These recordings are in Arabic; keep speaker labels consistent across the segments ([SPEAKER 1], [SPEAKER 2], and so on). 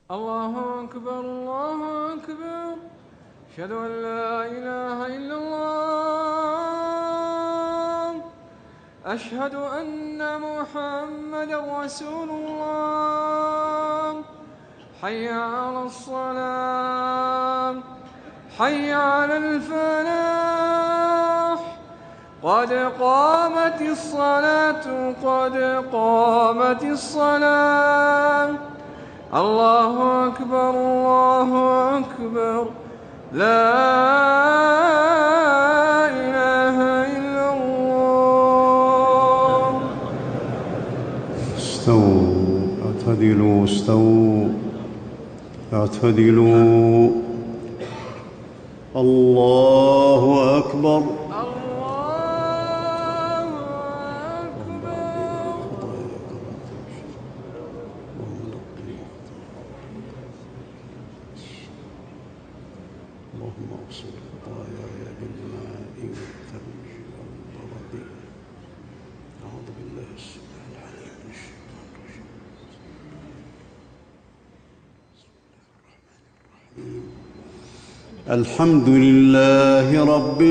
[SPEAKER 1] الله أكبر الله أكبر. أشهد أن لا إله إلا الله. أشهد أن محمدا رسول الله. حي على الصلاة، حي على الفلاح. قد قامت الصلاة، قد قامت الصلاة. الله أكبر الله أكبر. لا إله إلا الله.
[SPEAKER 2] استووا اعتدلوا، استووا اعتدلوا. الله أكبر. اللهم اغسل خطاياي بالماء والثلج والبرد. أعوذ بالله السميع العليم من الشيطان الرجيم. بسم الله الرحمن الرحيم. الحمد لله رب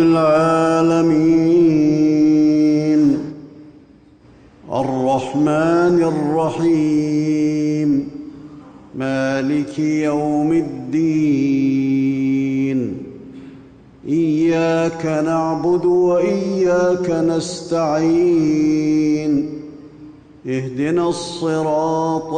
[SPEAKER 2] العالمين، الرحمن الرحيم، مالك يوم الدين. إياك نعبد وإياك نستعين. اهدنا الصراط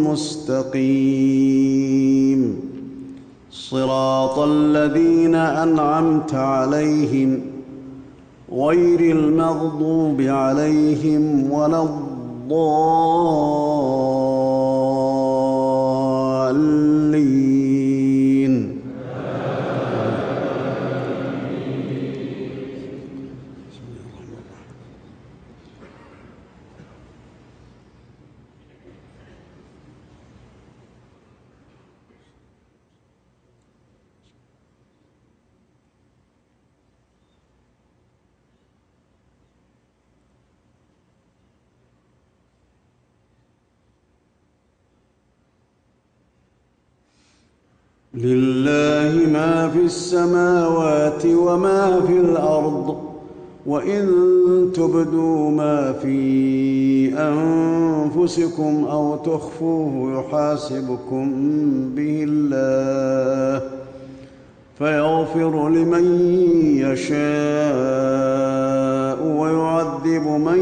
[SPEAKER 2] المستقيم، صراط الذين أنعمت عليهم غير المغضوب عليهم ولا الضالين. لله ما في السماوات وما في الأرض، وإن تبدوا ما في أنفسكم أو تخفوه يحاسبكم به الله، فيغفر لمن يشاء ويعذب من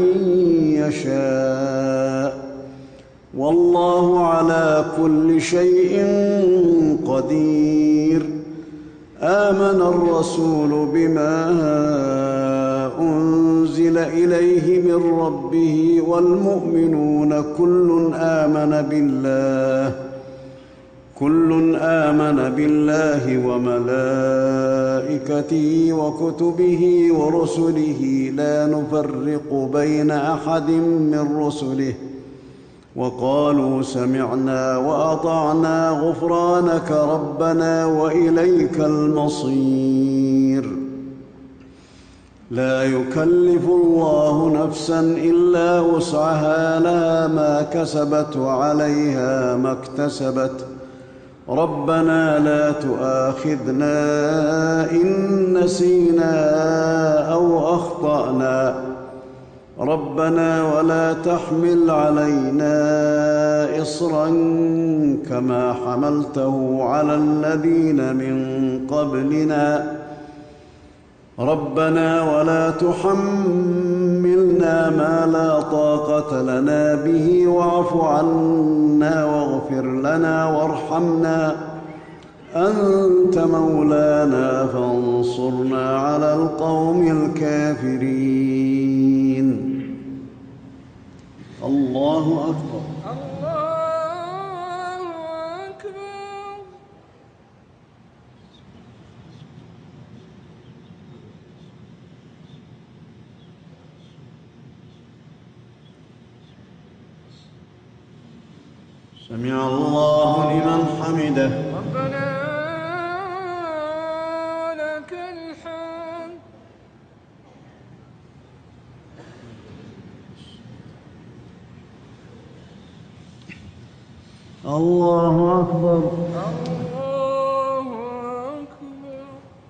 [SPEAKER 2] يشاء، والله على كل شيء قدير. آمن الرسول بما أنزل إليه من ربه والمؤمنون كل آمن بالله وملائكته وكتبه ورسله لا نفرق بين أحد من رسله، وقالوا سمعنا وأطعنا غفرانك ربنا وإليك المصير. لا يكلف الله نفسا إلا وسعها، لها ما كسبت وعليها ما اكتسبت. ربنا لا تؤاخذنا إن نسينا أو أخطأنا، ربنا ولا تحمل علينا إصرا كما حملته على الذين من قبلنا، ربنا ولا تحملنا ما لا طاقة لنا به، واعف عنا واغفر لنا وارحمنا، أنت مولانا فانصرنا على القوم الكافرين. الله أكبر.
[SPEAKER 1] الله أكبر.
[SPEAKER 2] سمع الله لمن حمده.
[SPEAKER 1] ربنا لك الحمد.
[SPEAKER 2] الله أكبر.
[SPEAKER 1] الله أكبر.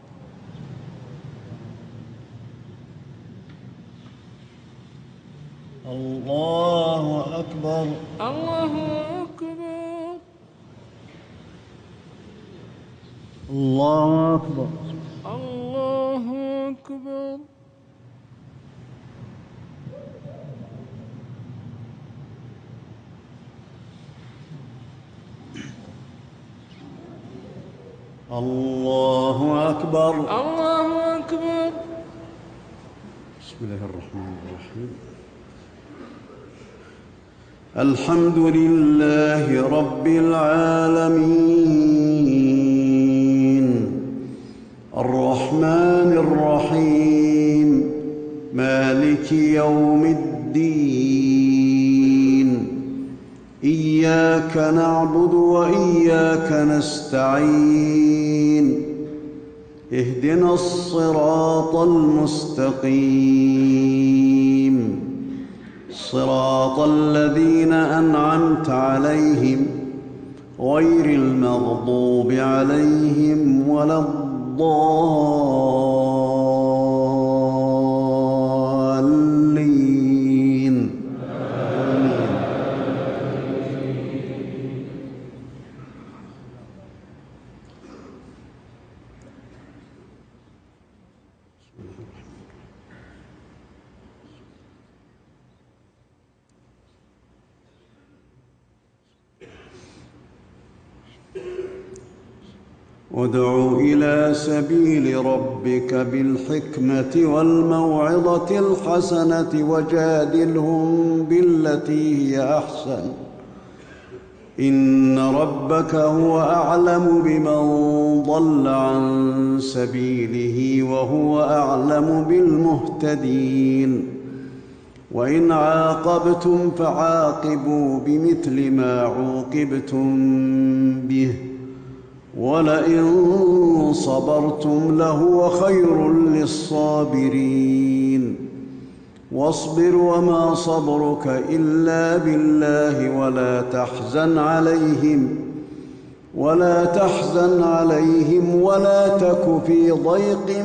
[SPEAKER 2] الله أكبر.
[SPEAKER 1] الله أكبر.
[SPEAKER 2] الله أكبر.
[SPEAKER 1] الله أكبر.
[SPEAKER 2] الله أكبر.
[SPEAKER 1] الله أكبر.
[SPEAKER 2] بسم الله الرحمن الرحيم. الحمد لله رب العالمين الرحمن الرحيم مالك يوم الدين إياك نعبد وإياك نستعين اهدنا الصراط المستقيم صراط الذين أنعمت عليهم غير المغضوب عليهم ولا الضالين. ادع إلى سبيل ربك بالحكمة والموعظة الحسنة وجادلهم بالتي هي أحسن إن ربك هو أعلم بمن ضل عن سبيله وهو أعلم بالمهتدين. وإن عاقبتم فعاقبوا بمثل ما عوقبتم به ولئن صبرتم لهو خير للصابرين. واصبر وما صبرك إلا بالله ولا تحزن عليهم ولا تك في ضيق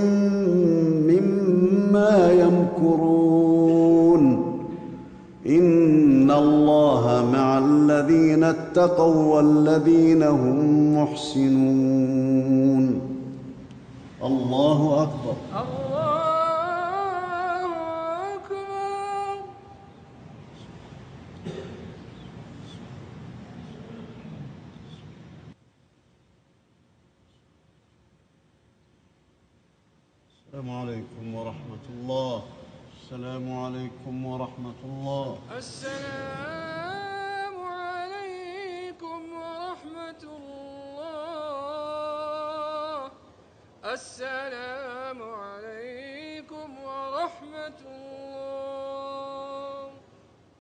[SPEAKER 2] مما يمكرون إن الله مع الذين اتقوا والذين هم محسنون. الله أكبر.
[SPEAKER 1] الله أكبر.
[SPEAKER 2] السلام عليكم ورحمة الله. السلام عليكم ورحمة الله.
[SPEAKER 1] السلام عليكم ورحمة الله. السلام عليكم ورحمة الله.